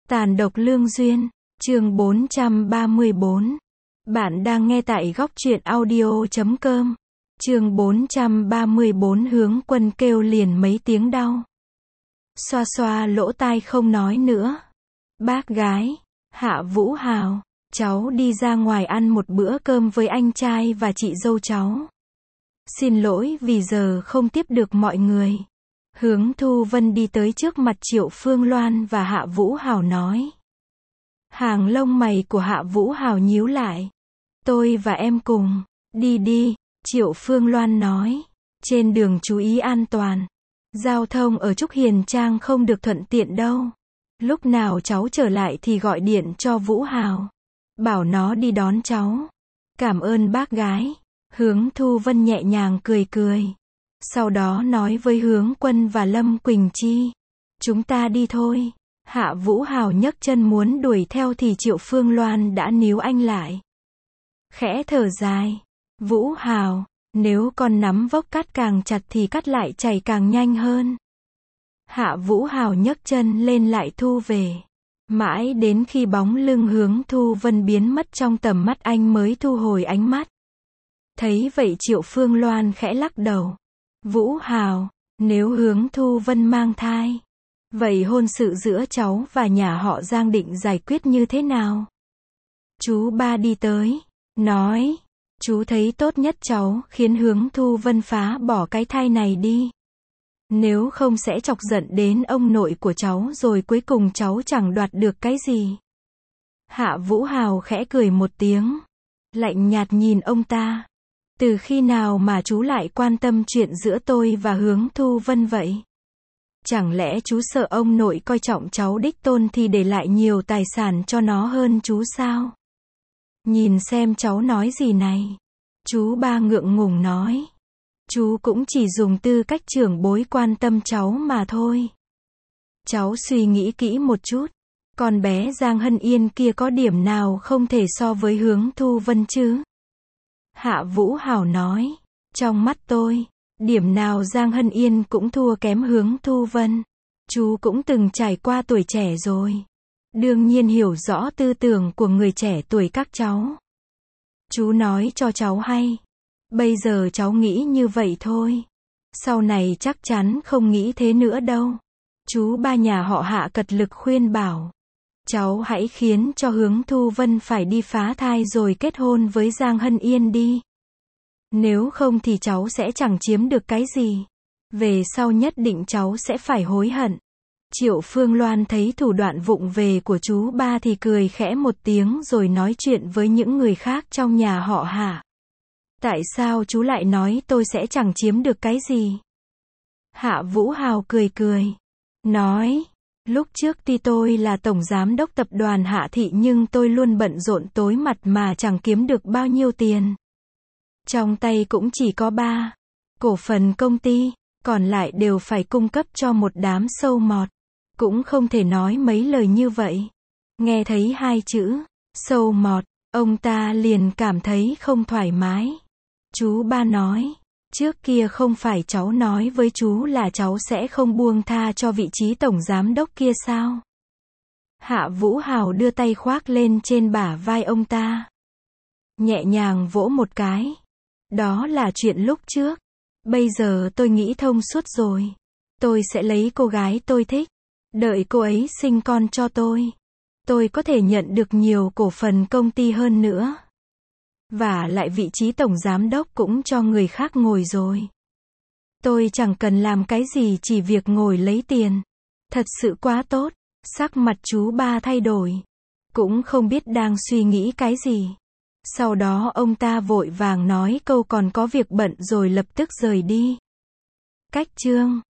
Tàn độc lương duyên, chương 434. Bạn đang nghe tại góc truyện audio.com. Chương 434 hướng quân kêu liền mấy tiếng đau. Xoa xoa lỗ tai không nói nữa. Bác gái, Hạ Vũ Hào, cháu đi ra ngoài ăn một bữa cơm với anh trai và chị dâu cháu. Xin lỗi vì giờ không tiếp được mọi người. Hướng Thu Vân đi tới trước mặt Triệu Phương Loan và Hạ Vũ Hào nói. Hàng lông mày của Hạ Vũ Hào nhíu lại. Tôi và em cùng. Đi đi, Triệu Phương Loan nói. Trên đường chú ý an toàn. Giao thông ở Trúc Hiền Trang không được thuận tiện đâu. Lúc nào cháu trở lại thì gọi điện cho Vũ Hào. Bảo nó đi đón cháu. Cảm ơn bác gái. Hướng Thu Vân nhẹ nhàng cười cười. Sau đó nói với Hướng Quân và Lâm Quỳnh Chi. Chúng ta đi thôi. Hạ Vũ Hào nhấc chân muốn đuổi theo thì Triệu Phương Loan đã níu anh lại. Khẽ thở dài. Vũ Hào, nếu con nắm vốc cắt càng chặt thì cắt lại chảy càng nhanh hơn. Hạ Vũ Hào nhấc chân lên lại thu về. Mãi đến khi bóng lưng Hướng Thu Vân biến mất trong tầm mắt anh mới thu hồi ánh mắt. Thấy vậy Triệu Phương Loan khẽ lắc đầu. Vũ Hào, nếu Hướng Thu Vân mang thai, vậy hôn sự giữa cháu và nhà họ Giang định giải quyết như thế nào? Chú ba đi tới, nói, chú thấy tốt nhất cháu khiến Hướng Thu Vân phá bỏ cái thai này đi. Nếu không sẽ chọc giận đến ông nội của cháu rồi cuối cùng cháu chẳng đoạt được cái gì. Hạ Vũ Hào khẽ cười một tiếng, lạnh nhạt nhìn ông ta. Từ khi nào mà chú lại quan tâm chuyện giữa tôi và Hướng Thu Vân vậy? Chẳng lẽ chú sợ ông nội coi trọng cháu đích tôn thì để lại nhiều tài sản cho nó hơn chú sao? Nhìn xem cháu nói gì này. Chú ba ngượng ngùng nói. Chú cũng chỉ dùng tư cách trưởng bối quan tâm cháu mà thôi. Cháu suy nghĩ kỹ một chút. Con bé Giang Hân Yên kia có điểm nào không thể so với Hướng Thu Vân chứ? Hạ Vũ Hào nói. Trong mắt tôi, điểm nào Giang Hân Yên cũng thua kém Hướng Thu Vân. Chú cũng từng trải qua tuổi trẻ rồi. Đương nhiên hiểu rõ tư tưởng của người trẻ tuổi các cháu. Chú nói cho cháu hay. Bây giờ cháu nghĩ như vậy thôi. Sau này chắc chắn không nghĩ thế nữa đâu. Chú ba nhà họ Hạ cật lực khuyên bảo. Cháu hãy khiến cho Hướng Thu Vân phải đi phá thai rồi kết hôn với Giang Hân Yên đi. Nếu không thì cháu sẽ chẳng chiếm được cái gì. Về sau nhất định cháu sẽ phải hối hận. Triệu Phương Loan thấy thủ đoạn vụng về của chú ba thì cười khẽ một tiếng rồi nói chuyện với những người khác trong nhà họ Hạ. Tại sao chú lại nói tôi sẽ chẳng chiếm được cái gì? Hạ Vũ Hào cười cười. Nói, lúc trước tuy tôi là tổng giám đốc tập đoàn Hạ Thị nhưng tôi luôn bận rộn tối mặt mà chẳng kiếm được bao nhiêu tiền. Trong tay cũng chỉ có 3 cổ phần công ty, còn lại đều phải cung cấp cho một đám sâu mọt. Cũng không thể nói mấy lời như vậy. Nghe thấy 2 chữ, sâu mọt, ông ta liền cảm thấy không thoải mái. Chú ba nói, trước kia không phải cháu nói với chú là cháu sẽ không buông tha cho vị trí tổng giám đốc kia sao? Hạ Vũ Hào đưa tay khoác lên trên bả vai ông ta. Nhẹ nhàng vỗ một cái. Đó là chuyện lúc trước. Bây giờ tôi nghĩ thông suốt rồi. Tôi sẽ lấy cô gái tôi thích. Đợi cô ấy sinh con cho tôi. Tôi có thể nhận được nhiều cổ phần công ty hơn nữa. Và lại vị trí tổng giám đốc cũng cho người khác ngồi rồi. Tôi chẳng cần làm cái gì chỉ việc ngồi lấy tiền. Thật sự quá tốt. Sắc mặt chú ba thay đổi. Cũng không biết đang suy nghĩ cái gì. Sau đó ông ta vội vàng nói câu còn có việc bận rồi lập tức rời đi. Cách chương